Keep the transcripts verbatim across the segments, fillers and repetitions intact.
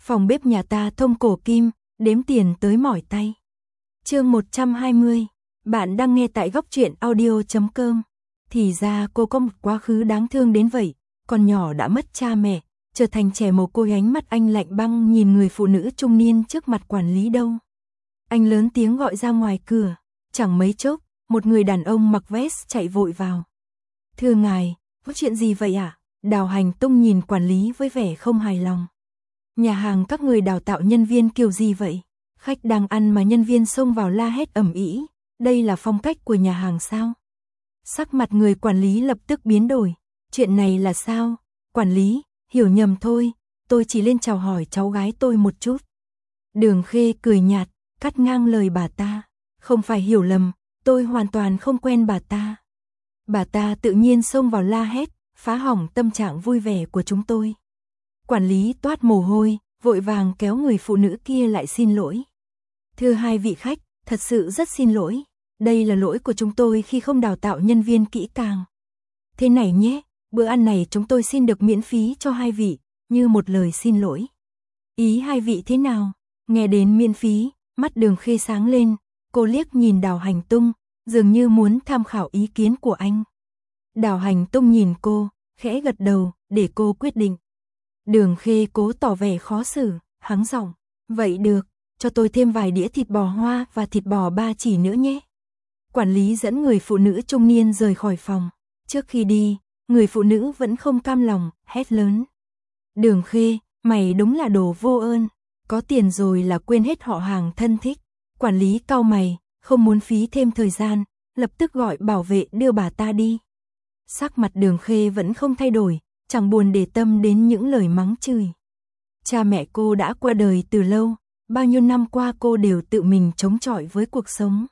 Phòng bếp nhà ta thông cổ kim, đếm tiền tới mỏi tay. Chương một trăm hai mươi. Bạn đang nghe tại góc truyện audio chấm com. Thì ra cô có một quá khứ đáng thương đến vậy, còn nhỏ đã mất cha mẹ, trở thành trẻ mồ côi. Ánh mắt anh lạnh băng nhìn người phụ nữ trung niên trước mặt quản lý đâu. Anh lớn tiếng gọi ra ngoài cửa, chẳng mấy chốc, một người đàn ông mặc vest chạy vội vào. Thưa ngài, có chuyện gì vậy ạ? À? Đào Hành Tung nhìn quản lý với vẻ không hài lòng. Nhà hàng các người đào tạo nhân viên kiểu gì vậy? Khách đang ăn mà nhân viên xông vào la hét ầm ĩ, đây là phong cách của nhà hàng sao? Sắc mặt người quản lý lập tức biến đổi, chuyện này là sao? Quản lý, hiểu nhầm thôi, tôi chỉ lên chào hỏi cháu gái tôi một chút. Đường Khê cười nhạt, cắt ngang lời bà ta, không phải hiểu lầm, tôi hoàn toàn không quen bà ta. Bà ta tự nhiên xông vào la hét, phá hỏng tâm trạng vui vẻ của chúng tôi. Quản lý toát mồ hôi, vội vàng kéo người phụ nữ kia lại xin lỗi. Thưa hai vị khách, thật sự rất xin lỗi. Đây là lỗi của chúng tôi khi không đào tạo nhân viên kỹ càng. Thế này nhé, bữa ăn này chúng tôi xin được miễn phí cho hai vị, như một lời xin lỗi. Ý hai vị thế nào? Nghe đến miễn phí, mắt Đường Khê sáng lên, cô liếc nhìn Đào Hành Tung, dường như muốn tham khảo ý kiến của anh. Đào Hành Tung nhìn cô, khẽ gật đầu, để cô quyết định. Đường Khê cố tỏ vẻ khó xử, hắng giọng, vậy được, cho tôi thêm vài đĩa thịt bò hoa và thịt bò ba chỉ nữa nhé. Quản lý dẫn người phụ nữ trung niên rời khỏi phòng. Trước khi đi, người phụ nữ vẫn không cam lòng, hét lớn. Đường Khê, mày đúng là đồ vô ơn, có tiền rồi là quên hết họ hàng thân thích. Quản lý cau mày, không muốn phí thêm thời gian, lập tức gọi bảo vệ đưa bà ta đi. Sắc mặt Đường Khê vẫn không thay đổi, chẳng buồn để tâm đến những lời mắng chửi. Cha mẹ cô đã qua đời từ lâu, bao nhiêu năm qua cô đều tự mình chống chọi với cuộc sống.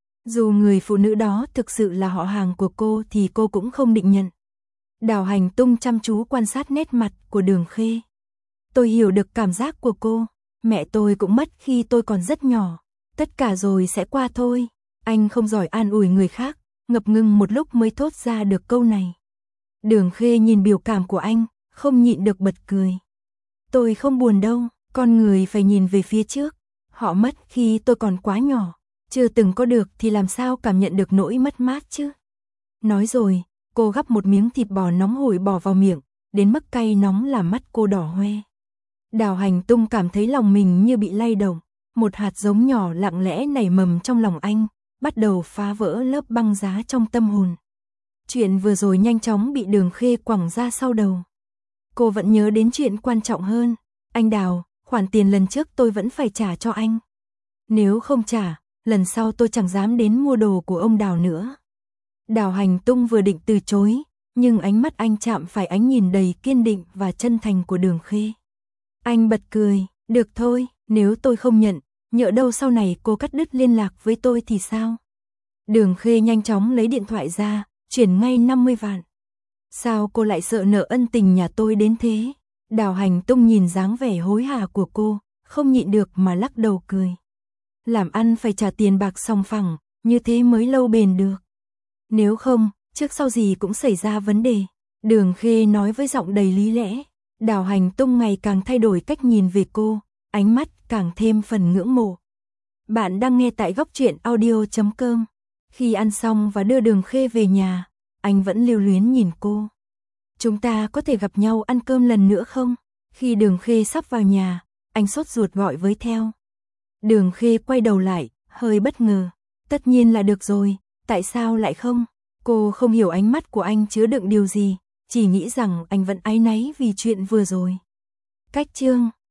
Dù người phụ nữ đó thực sự là họ hàng của cô thì cô cũng không định nhận. Đào Hành Tung chăm chú quan sát nét mặt của Đường Khê. Tôi hiểu được cảm giác của cô, mẹ tôi cũng mất khi tôi còn rất nhỏ, tất cả rồi sẽ qua thôi. Anh không giỏi an ủi người khác, ngập ngừng một lúc mới thốt ra được câu này. Đường Khê nhìn biểu cảm của anh, không nhịn được bật cười. Tôi không buồn đâu, con người phải nhìn về phía trước. Họ mất khi tôi còn quá nhỏ, chưa từng có được thì làm sao cảm nhận được nỗi mất mát chứ. Nói rồi, cô gắp một miếng thịt bò nóng hổi bỏ vào miệng, đến mức cay nóng làm mắt cô đỏ hoe. Đào Hành Tung cảm thấy lòng mình như bị lay động, một hạt giống nhỏ lặng lẽ nảy mầm trong lòng anh, bắt đầu phá vỡ lớp băng giá trong tâm hồn. Chuyện vừa rồi nhanh chóng bị Đường Khê quẳng ra sau đầu. Cô vẫn nhớ đến chuyện quan trọng hơn. Anh Đào, khoản tiền lần trước tôi vẫn phải trả cho anh. Nếu không trả, lần sau tôi chẳng dám đến mua đồ của ông Đào nữa. Đào Hành Tung vừa định từ chối, nhưng ánh mắt anh chạm phải ánh nhìn đầy kiên định và chân thành của Đường Khê. Anh bật cười, được thôi, nếu tôi không nhận, nhỡ đâu sau này cô cắt đứt liên lạc với tôi thì sao? Đường Khê nhanh chóng lấy điện thoại ra, chuyển ngay năm mươi vạn. Sao cô lại sợ nợ ân tình nhà tôi đến thế? Đào Hành Tung nhìn dáng vẻ hối hả của cô, không nhịn được mà lắc đầu cười. Làm ăn phải trả tiền bạc song phẳng, như thế mới lâu bền được. Nếu không, trước sau gì cũng xảy ra vấn đề. Đường Khê nói với giọng đầy lý lẽ. Đào Hành Tung ngày càng thay đổi cách nhìn về cô, ánh mắt càng thêm phần ngưỡng mộ. Bạn đang nghe tại góc truyện audio chấm com. Khi ăn xong và đưa Đường Khê về nhà, anh vẫn lưu luyến nhìn cô. Chúng ta có thể gặp nhau ăn cơm lần nữa không? Khi Đường Khê sắp vào nhà, anh sốt ruột gọi với theo. Đường Khê quay đầu lại, hơi bất ngờ. Tất nhiên là được rồi, tại sao lại không? Cô không hiểu ánh mắt của anh chứa đựng điều gì, chỉ nghĩ rằng anh vẫn áy náy vì chuyện vừa rồi. Cách chương